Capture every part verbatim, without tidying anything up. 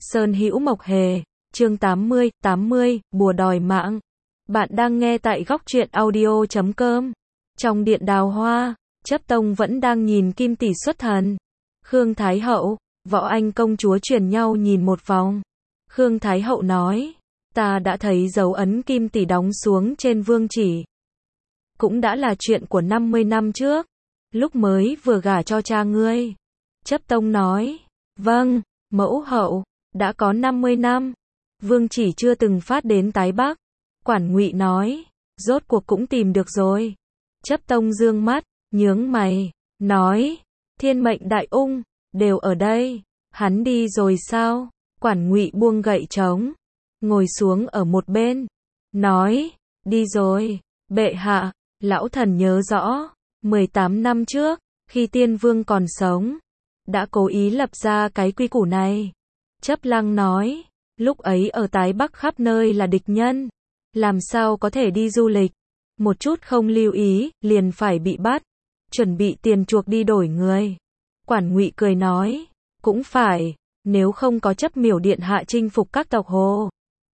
Sơn Hữu Mộc Hề, chương tám mươi, tám mươi, bùa đòi mạng. Bạn đang nghe tại góc truyện audio chấm com. Trong điện đào hoa, Chấp Tông vẫn đang nhìn Kim Tỷ xuất thần. Khương Thái Hậu, Võ Anh công chúa truyền nhau nhìn một vòng. Khương Thái Hậu nói, ta đã thấy dấu ấn Kim Tỷ đóng xuống trên vương chỉ. Cũng đã là chuyện của năm mươi năm trước, lúc mới vừa gả cho cha ngươi. Chấp Tông nói, vâng, mẫu hậu, đã có năm mươi năm. Vương chỉ chưa từng phát đến Tái Bắc. Quản Ngụy nói, rốt cuộc cũng tìm được rồi. Chấp Tông dương mắt, nhướng mày, nói, Thiên Mệnh Đại Ung, đều ở đây. Hắn đi rồi sao? Quản Ngụy buông gậy trống, ngồi xuống ở một bên, nói, đi rồi, bệ hạ, lão thần nhớ rõ, mười tám năm trước, khi Tiên Vương còn sống, đã cố ý lập ra cái quy củ này. Chấp Lăng nói, lúc ấy ở Tái Bắc khắp nơi là địch nhân, làm sao có thể đi du lịch, một chút không lưu ý, liền phải bị bắt, chuẩn bị tiền chuộc đi đổi người. Quản Ngụy cười nói, cũng phải, nếu không có Chấp Miểu điện hạ chinh phục các tộc Hồ,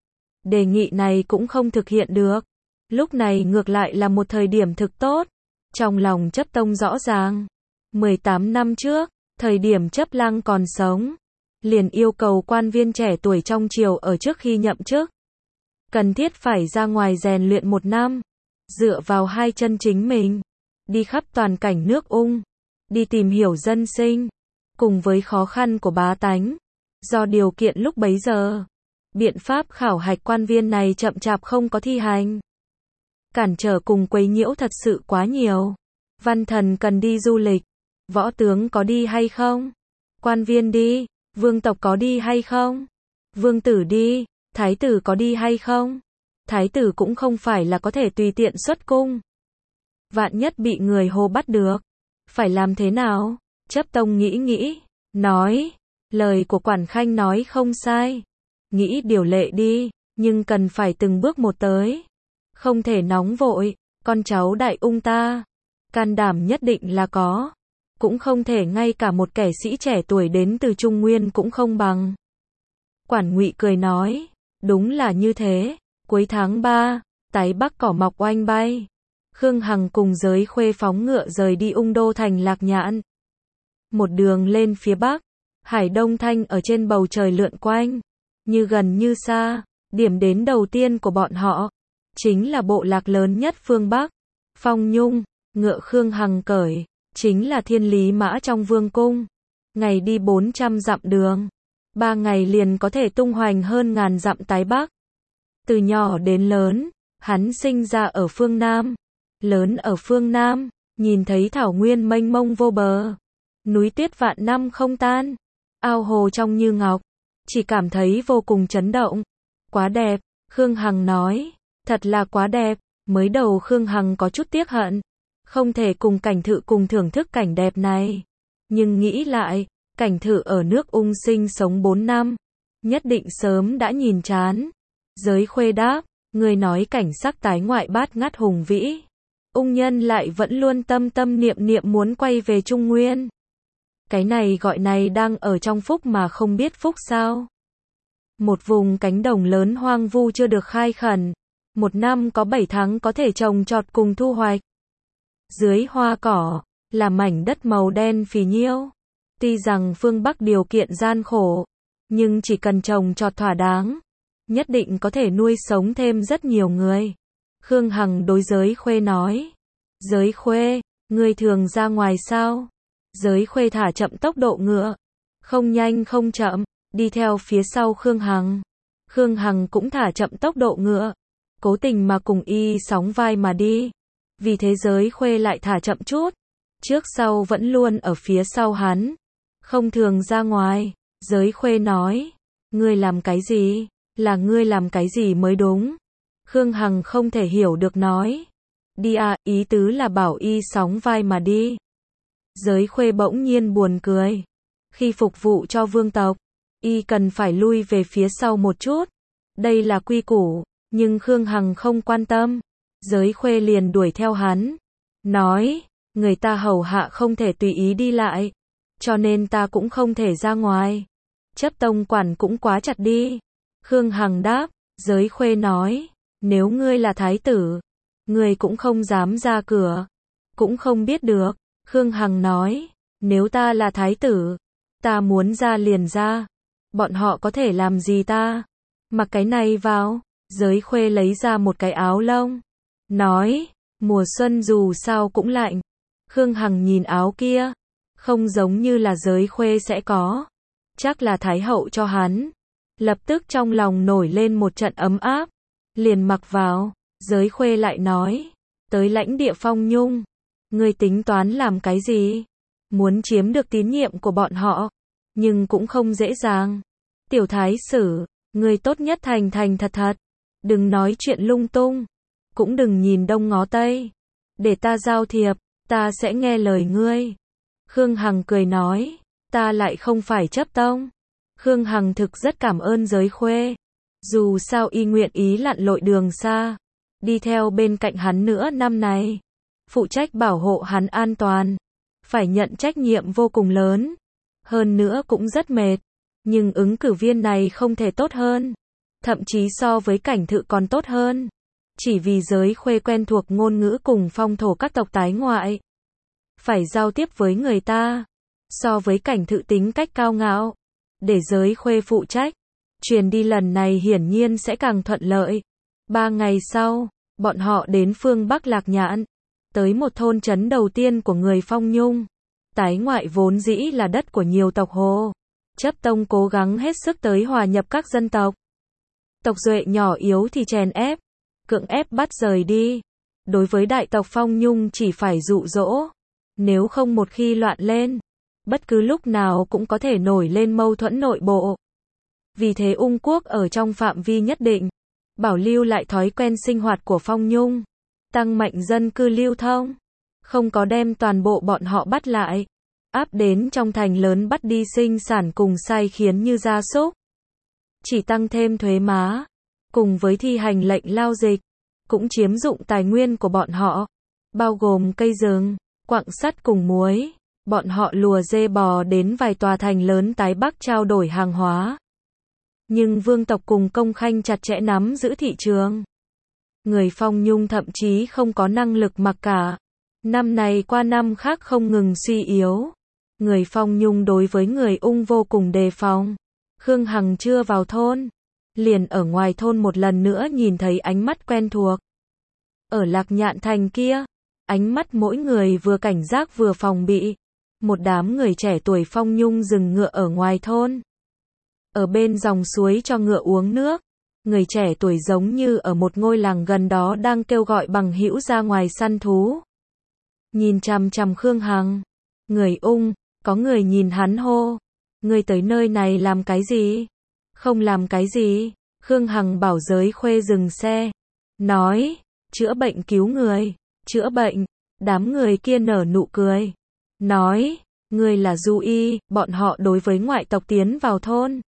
đề nghị này cũng không thực hiện được. Lúc này ngược lại là một thời điểm thực tốt. Trong lòng Chấp Tông rõ ràng, mười tám năm trước, thời điểm Chấp Lăng còn sống, liền yêu cầu quan viên trẻ tuổi trong triều ở trước khi nhậm chức, cần thiết phải ra ngoài rèn luyện một năm, dựa vào hai chân chính mình, đi khắp toàn cảnh nước Ung, đi tìm hiểu dân sinh, cùng với khó khăn của bá tánh. Do điều kiện lúc bấy giờ, biện pháp khảo hạch quan viên này chậm chạp không có thi hành, cản trở cùng quấy nhiễu thật sự quá nhiều. Văn thần cần đi du lịch, võ tướng có đi hay không? Quan viên đi, vương tộc có đi hay không? Vương tử đi, thái tử có đi hay không? Thái tử cũng không phải là có thể tùy tiện xuất cung. Vạn nhất bị người Hồ bắt được, phải làm thế nào? Chấp Tông nghĩ nghĩ, nói, lời của Quản Khanh nói không sai. Nghĩ điều lệ đi, nhưng cần phải từng bước một tới. Không thể nóng vội, con cháu Đại Ung ta, can đảm nhất định là có. Cũng không thể ngay cả một kẻ sĩ trẻ tuổi đến từ Trung Nguyên cũng không bằng. Quản Ngụy cười nói, đúng là như thế. Cuối tháng ba, Tái Bắc cỏ mọc oanh bay. Khương Hằng cùng Giới Khuê phóng ngựa rời đi Ung đô thành Lạc Nhạn. Một đường lên phía Bắc, Hải Đông Thanh ở trên bầu trời lượn quanh, như gần như xa. Điểm đến đầu tiên của bọn họ chính là bộ lạc lớn nhất phương Bắc, Phong Nhung. Ngựa Khương Hằng cởi chính là Thiên Lý mã trong vương cung. Ngày đi bốn trăm dặm đường, ba ngày liền có thể tung hoành hơn ngàn dặm Tái Bắc. Từ nhỏ đến lớn, hắn sinh ra ở phương Nam, lớn ở phương Nam, nhìn thấy thảo nguyên mênh mông vô bờ, núi tuyết vạn năm không tan, ao hồ trong như ngọc, chỉ cảm thấy vô cùng chấn động. Quá đẹp, Khương Hằng nói, thật là quá đẹp. Mới đầu Khương Hằng có chút tiếc hận, không thể cùng Cảnh Thự cùng thưởng thức cảnh đẹp này. Nhưng nghĩ lại, Cảnh Thự ở nước Ung sinh sống bốn năm, nhất định sớm đã nhìn chán. Giới Khuê đáp, người nói cảnh sắc tái ngoại bát ngát hùng vĩ, Ung nhân lại vẫn luôn tâm tâm niệm niệm muốn quay về Trung Nguyên. Cái này gọi này đang ở trong phúc mà không biết phúc sao? Một vùng cánh đồng lớn hoang vu chưa được khai khẩn, một năm có bảy tháng có thể trồng trọt cùng thu hoạch. Dưới hoa cỏ, là mảnh đất màu đen phì nhiêu. Tuy rằng phương Bắc điều kiện gian khổ, nhưng chỉ cần trồng trọt thỏa đáng, nhất định có thể nuôi sống thêm rất nhiều người. Khương Hằng đối Giới Khuê nói, Giới Khuê, ngươi thường ra ngoài sao? Giới Khuê thả chậm tốc độ ngựa, không nhanh không chậm, đi theo phía sau Khương Hằng. Khương Hằng cũng thả chậm tốc độ ngựa, cố tình mà cùng y sóng vai mà đi. Vì thế Giới Khuê lại thả chậm chút, trước sau vẫn luôn ở phía sau hắn, không thường ra ngoài. Giới Khuê nói, ngươi làm cái gì? Là ngươi làm cái gì mới đúng. Khương Hằng không thể hiểu được nói, đi à, ý tứ là bảo y sóng vai mà đi. Giới Khuê bỗng nhiên buồn cười, khi phục vụ cho vương tộc, y cần phải lui về phía sau một chút, đây là quy củ. Nhưng Khương Hằng không quan tâm. Giới Khuê liền đuổi theo hắn, nói, người ta hầu hạ không thể tùy ý đi lại, cho nên ta cũng không thể ra ngoài. Chấp tông quản cũng quá chặt đi. Khương Hằng đáp, Giới Khuê nói, nếu ngươi là thái tử, ngươi cũng không dám ra cửa, cũng không biết được. Khương Hằng nói, nếu ta là thái tử, ta muốn ra liền ra, bọn họ có thể làm gì ta? Mặc cái này vào. Giới Khuê lấy ra một cái áo lông, nói, mùa xuân dù sao cũng lạnh. Khương Hằng nhìn áo kia, không giống như là Giới Khuê sẽ có, chắc là Thái hậu cho hắn. Lập tức trong lòng nổi lên một trận ấm áp, liền mặc vào. Giới Khuê lại nói, tới lãnh địa Phong Nhung, ngươi tính toán làm cái gì? Muốn chiếm được tín nhiệm của bọn họ, nhưng cũng không dễ dàng. Tiểu thái sử, ngươi tốt nhất thành thành thật thật, đừng nói chuyện lung tung, cũng đừng nhìn đông ngó tây, để ta giao thiệp, ta sẽ nghe lời ngươi. Khương Hằng cười nói, ta lại không phải chấp tông. Khương Hằng thực rất cảm ơn Giới Khuê, dù sao y nguyện ý lặn lội đường xa, đi theo bên cạnh hắn nữa năm này, phụ trách bảo hộ hắn an toàn, phải nhận trách nhiệm vô cùng lớn, hơn nữa cũng rất mệt, nhưng ứng cử viên này không thể tốt hơn, thậm chí so với Cảnh Thự còn tốt hơn, chỉ vì Giới Khuê quen thuộc ngôn ngữ cùng phong thổ các tộc tái ngoại, phải giao tiếp với người ta, so với Cảnh Thự tính cách cao ngạo, để Giới Khuê phụ trách, truyền đi lần này hiển nhiên sẽ càng thuận lợi. Ba ngày sau, bọn họ đến phương Bắc Lạc Nhạn, tới một thôn trấn đầu tiên của người Phong Nhung. Tái ngoại vốn dĩ là đất của nhiều tộc Hồ. Chấp tông cố gắng hết sức tới hòa nhập các dân tộc. Tộc Duệ nhỏ yếu thì chèn ép, cưỡng ép bắt rời đi. Đối với đại tộc Phong Nhung chỉ phải dụ dỗ, nếu không một khi loạn lên, bất cứ lúc nào cũng có thể nổi lên mâu thuẫn nội bộ. Vì thế Ung quốc ở trong phạm vi nhất định, bảo lưu lại thói quen sinh hoạt của Phong Nhung, tăng mạnh dân cư lưu thông, không có đem toàn bộ bọn họ bắt lại, áp đến trong thành lớn bắt đi sinh sản cùng sai khiến như gia súc. Chỉ tăng thêm thuế má, cùng với thi hành lệnh lao dịch, cũng chiếm dụng tài nguyên của bọn họ, bao gồm cây rừng, quặng sắt cùng muối. Bọn họ lùa dê bò đến vài tòa thành lớn Tái Bắc trao đổi hàng hóa. Nhưng vương tộc cùng công khanh chặt chẽ nắm giữ thị trường. Người Phong Nhung thậm chí không có năng lực mặc cả. Năm này qua năm khác không ngừng suy yếu. Người Phong Nhung đối với người Ung vô cùng đề phòng. Khương Hằng chưa vào thôn, liền ở ngoài thôn một lần nữa nhìn thấy ánh mắt quen thuộc. Ở Lạc Nhạn thành kia, ánh mắt mỗi người vừa cảnh giác vừa phòng bị. Một đám người trẻ tuổi Phong Nhung dừng ngựa ở ngoài thôn. Ở bên dòng suối cho ngựa uống nước. Người trẻ tuổi giống như ở một ngôi làng gần đó đang kêu gọi bằng hữu ra ngoài săn thú. Nhìn chằm chằm Khương Hằng. Người Ung, có người nhìn hắn hô. Ngươi tới nơi này làm cái gì? Không làm cái gì. Khương Hằng bảo Giới Khuê dừng xe. Nói, chữa bệnh cứu người. Chữa bệnh. Đám người kia nở nụ cười. Nói, ngươi là Du Y, bọn họ đối với ngoại tộc tiến vào thôn.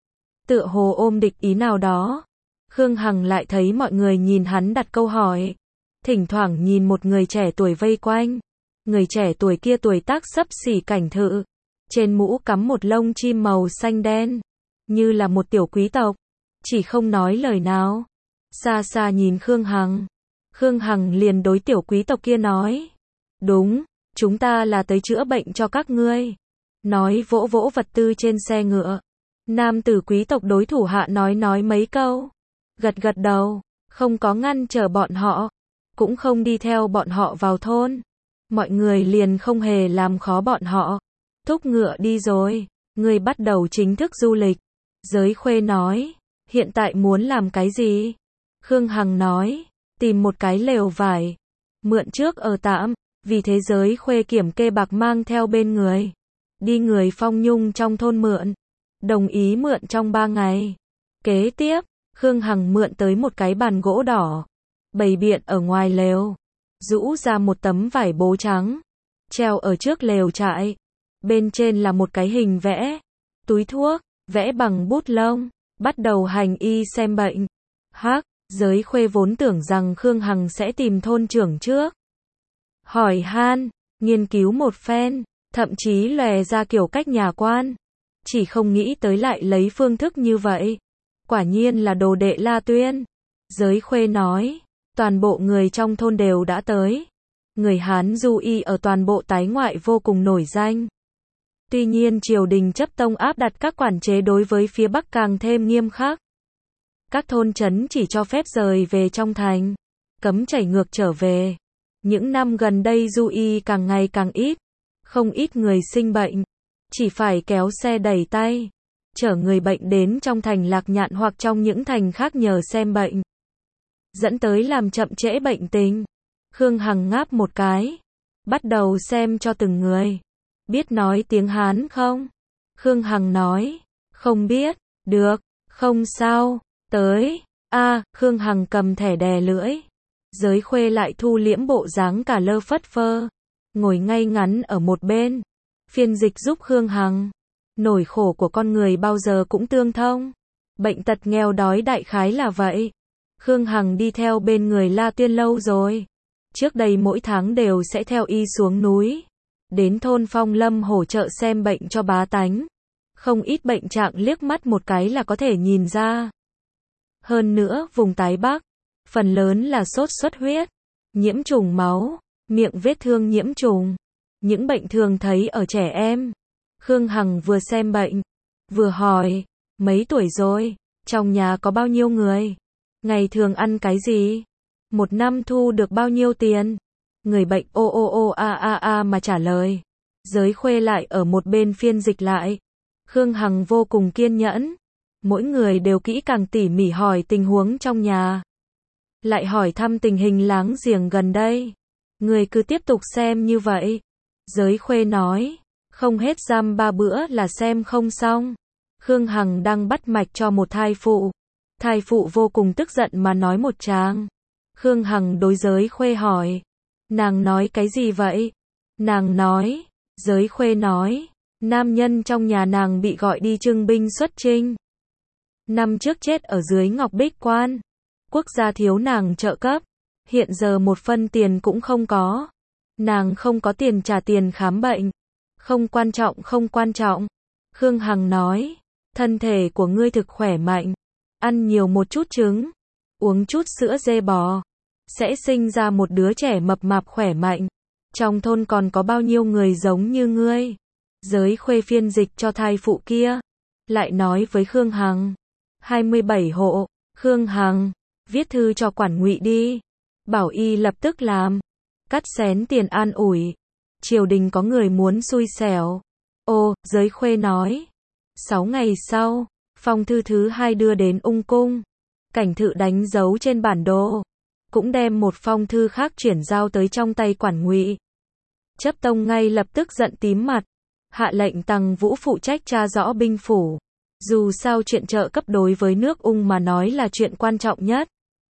Tựa hồ ôm địch ý nào đó. Khương Hằng lại thấy mọi người nhìn hắn đặt câu hỏi. Thỉnh thoảng nhìn một người trẻ tuổi vây quanh. Người trẻ tuổi kia tuổi tác xấp xỉ Cảnh Thự. Trên mũ cắm một lông chim màu xanh đen. Như là một tiểu quý tộc. Chỉ không nói lời nào. Xa xa nhìn Khương Hằng. Khương Hằng liền đối tiểu quý tộc kia nói. Đúng. Chúng ta là tới chữa bệnh cho các ngươi. Nói vỗ vỗ vật tư trên xe ngựa. Nam tử quý tộc đối thủ hạ nói nói mấy câu. Gật gật đầu, không có ngăn trở bọn họ. Cũng không đi theo bọn họ vào thôn. Mọi người liền không hề làm khó bọn họ. Thúc ngựa đi rồi. Ngươi bắt đầu chính thức du lịch. Giới Khuê nói. Hiện tại muốn làm cái gì? Khương Hằng nói. Tìm một cái lều vải. Mượn trước ở tạm. Vì thế Giới Khuê kiểm kê bạc mang theo bên người. Đi người Phong Nhung trong thôn mượn. Đồng ý mượn trong ba ngày. Kế tiếp, Khương Hằng mượn tới một cái bàn gỗ đỏ. Bày biện ở ngoài lều. Rũ ra một tấm vải bố trắng. Treo ở trước lều trại. Bên trên là một cái hình vẽ. Túi thuốc, vẽ bằng bút lông. Bắt đầu hành y xem bệnh. Hắc, Giới Khuê vốn tưởng rằng Khương Hằng sẽ tìm thôn trưởng trước. Hỏi han, nghiên cứu một phen, thậm chí lòe ra kiểu cách nhà quan. chỉ không nghĩ tới lại lấy phương thức như vậy. Quả nhiên là đồ đệ La Tuyên. Giới Khuê nói, toàn bộ người trong thôn đều đã tới. Người Hán Du Y ở toàn bộ Tái Ngoại vô cùng nổi danh. Tuy nhiên triều đình chấp tông áp đặt các quản chế đối với phía Bắc càng thêm nghiêm khắc. Các thôn trấn chỉ cho phép rời về trong thành, cấm chảy ngược trở về. Những năm gần đây Du Y càng ngày càng ít, không ít người sinh bệnh, chỉ phải kéo xe đẩy tay, chở người bệnh đến trong thành Lạc Nhạn hoặc trong những thành khác nhờ xem bệnh. Dẫn tới làm chậm trễ bệnh tình. Khương Hằng ngáp một cái, bắt đầu xem cho từng người. Biết nói tiếng Hán không? Khương Hằng nói, không biết. Được, không sao, tới. A, Khương Hằng cầm thẻ đè lưỡi. Giới Khuê lại thu liễm bộ dáng cả lơ phất phơ, ngồi ngay ngắn ở một bên, phiên dịch giúp Khương Hằng. Nỗi khổ của con người bao giờ cũng tương thông. Bệnh tật nghèo đói đại khái là vậy. Khương Hằng đi theo bên người La Tuyên lâu rồi. Trước đây mỗi tháng đều sẽ theo y xuống núi, đến thôn Phong Lâm hỗ trợ xem bệnh cho bá tánh. Không ít bệnh trạng liếc mắt một cái là có thể nhìn ra. Hơn nữa, vùng Tái Bắc, phần lớn là sốt xuất huyết, nhiễm trùng máu, miệng vết thương nhiễm trùng, những bệnh thường thấy ở trẻ em. Khương Hằng vừa xem bệnh, vừa hỏi, mấy tuổi rồi, trong nhà có bao nhiêu người, ngày thường ăn cái gì, một năm thu được bao nhiêu tiền. Người bệnh ô ô ô a a a mà trả lời. Giới Khuê lại ở một bên phiên dịch lại. Khương Hằng vô cùng kiên nhẫn. Mỗi người đều kỹ càng tỉ mỉ hỏi tình huống trong nhà. Lại hỏi thăm tình hình láng giềng gần đây. Người cứ tiếp tục xem như vậy. Giới Khuê nói, không hết dăm ba bữa là xem không xong. Khương Hằng đang bắt mạch cho một thai phụ. Thai phụ vô cùng tức giận mà nói một tràng. Khương Hằng đối Giới Khuê hỏi, nàng nói cái gì vậy? Nàng nói, Giới Khuê nói, nam nhân trong nhà nàng bị gọi đi trưng binh xuất chinh. Năm trước chết ở dưới Ngọc Bích Quan. Quốc gia thiếu nàng trợ cấp. Hiện giờ một phân tiền cũng không có. Nàng không có tiền trả tiền khám bệnh. Không quan trọng không quan trọng. Khương Hằng nói, thân thể của ngươi thực khỏe mạnh. Ăn nhiều một chút trứng. Uống chút sữa dê bò. Sẽ sinh ra một đứa trẻ mập mạp khỏe mạnh. Trong thôn còn có bao nhiêu người giống như ngươi? Giới Khuê phiên dịch cho thai phụ kia. Lại nói với Khương Hằng. hai mươi bảy hộ. Khương Hằng, viết thư cho quản ngụy đi. Bảo y lập tức làm. Cắt xén tiền an ủi. Triều đình có người muốn xui xẻo. Ô, Giới Khuê nói. Sáu ngày sau, phong thư thứ hai đưa đến ung cung. Cảnh Thự đánh dấu trên bản đồ. Cũng đem một phong thư khác chuyển giao tới trong tay quản ngụy. Chấp tông ngay lập tức giận tím mặt. Hạ lệnh Tằng Vũ phụ trách tra rõ binh phủ. Dù sao chuyện trợ cấp đối với nước Ung mà nói là chuyện quan trọng nhất.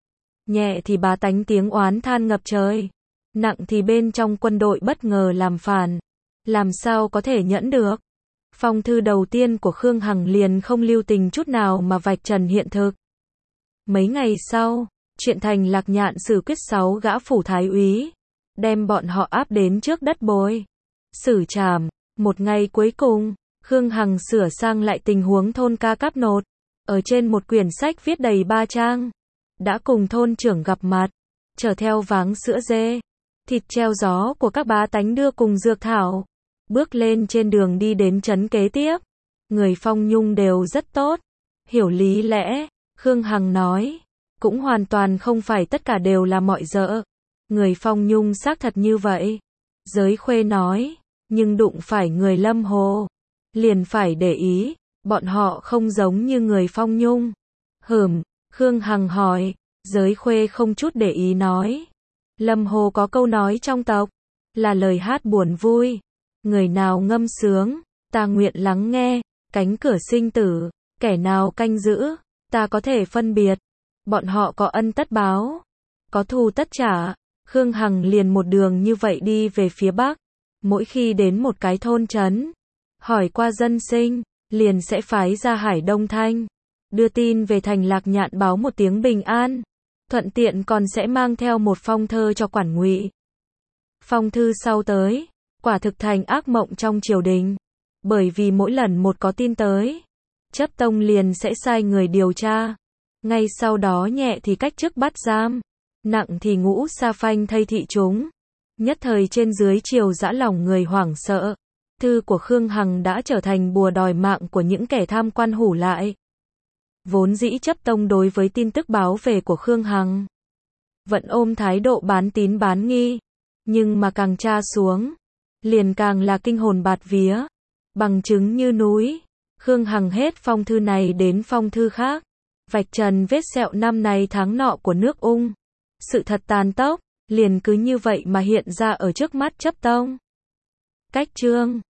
Nhẹ thì bá tánh tiếng oán than ngập trời. Nặng thì bên trong quân đội bất ngờ làm phản. Làm sao có thể nhẫn được. Phong thư đầu tiên của Khương Hằng liền không lưu tình chút nào mà vạch trần hiện thực. Mấy ngày sau, chuyện thành Lạc Nhạn xử quyết sáu gã phủ thái úy. Đem bọn họ áp đến trước đất bồi. Xử trảm. Một ngày cuối cùng, Khương Hằng sửa sang lại tình huống thôn Ca Cáp Nột. Ở trên một quyển sách viết đầy ba trang. Đã cùng thôn trưởng gặp mặt. Chở theo váng sữa dê. Thịt treo gió của các bá tánh đưa cùng dược thảo. Bước lên trên đường đi đến trấn kế tiếp. Người Phong Nhung đều rất tốt. Hiểu lý lẽ. Khương Hằng nói. Cũng hoàn toàn không phải tất cả đều là mọi dợ. Người Phong Nhung xác thật như vậy. Giới Khuê nói. Nhưng đụng phải người Lâm Hồ. Liền phải để ý. Bọn họ không giống như người Phong Nhung. Hửm. Khương Hằng hỏi. Giới Khuê không chút để ý nói. Lâm Hồ có câu nói trong tộc. Là lời hát buồn vui. Người nào ngâm sướng. Ta nguyện lắng nghe. Cánh cửa sinh tử. Kẻ nào canh giữ. Ta có thể phân biệt. Bọn họ có ân tất báo. Có thù tất trả. Khương Hằng liền một đường như vậy đi về phía Bắc. Mỗi khi đến một cái thôn trấn. Hỏi qua dân sinh. Liền sẽ phái ra Hải Đông Thanh. Đưa tin về thành Lạc Nhạn báo một tiếng bình an. Thuận tiện còn sẽ mang theo một phong thơ cho quản ngụy. Phong thư sau tới. Quả thực thành ác mộng trong triều đình. Bởi vì mỗi lần một có tin tới, chấp tông liền sẽ sai người điều tra. Ngay sau đó nhẹ thì cách chức bắt giam, nặng thì ngũ sa phanh thây thị chúng. Nhất thời trên dưới triều dã lòng người hoảng sợ. Thư của Khương Hằng đã trở thành bùa đòi mạng của những kẻ tham quan hủ lại. Vốn dĩ chấp tông đối với tin tức báo về của Khương Hằng vẫn ôm thái độ bán tín bán nghi, nhưng mà càng tra xuống, liền càng là kinh hồn bạt vía, bằng chứng như núi. Khương Hằng hết phong thư này đến phong thư khác, vạch trần vết sẹo năm này tháng nọ của nước Ung. Sự thật tàn tốc, liền cứ như vậy mà hiện ra ở trước mắt chấp tông. Cách chương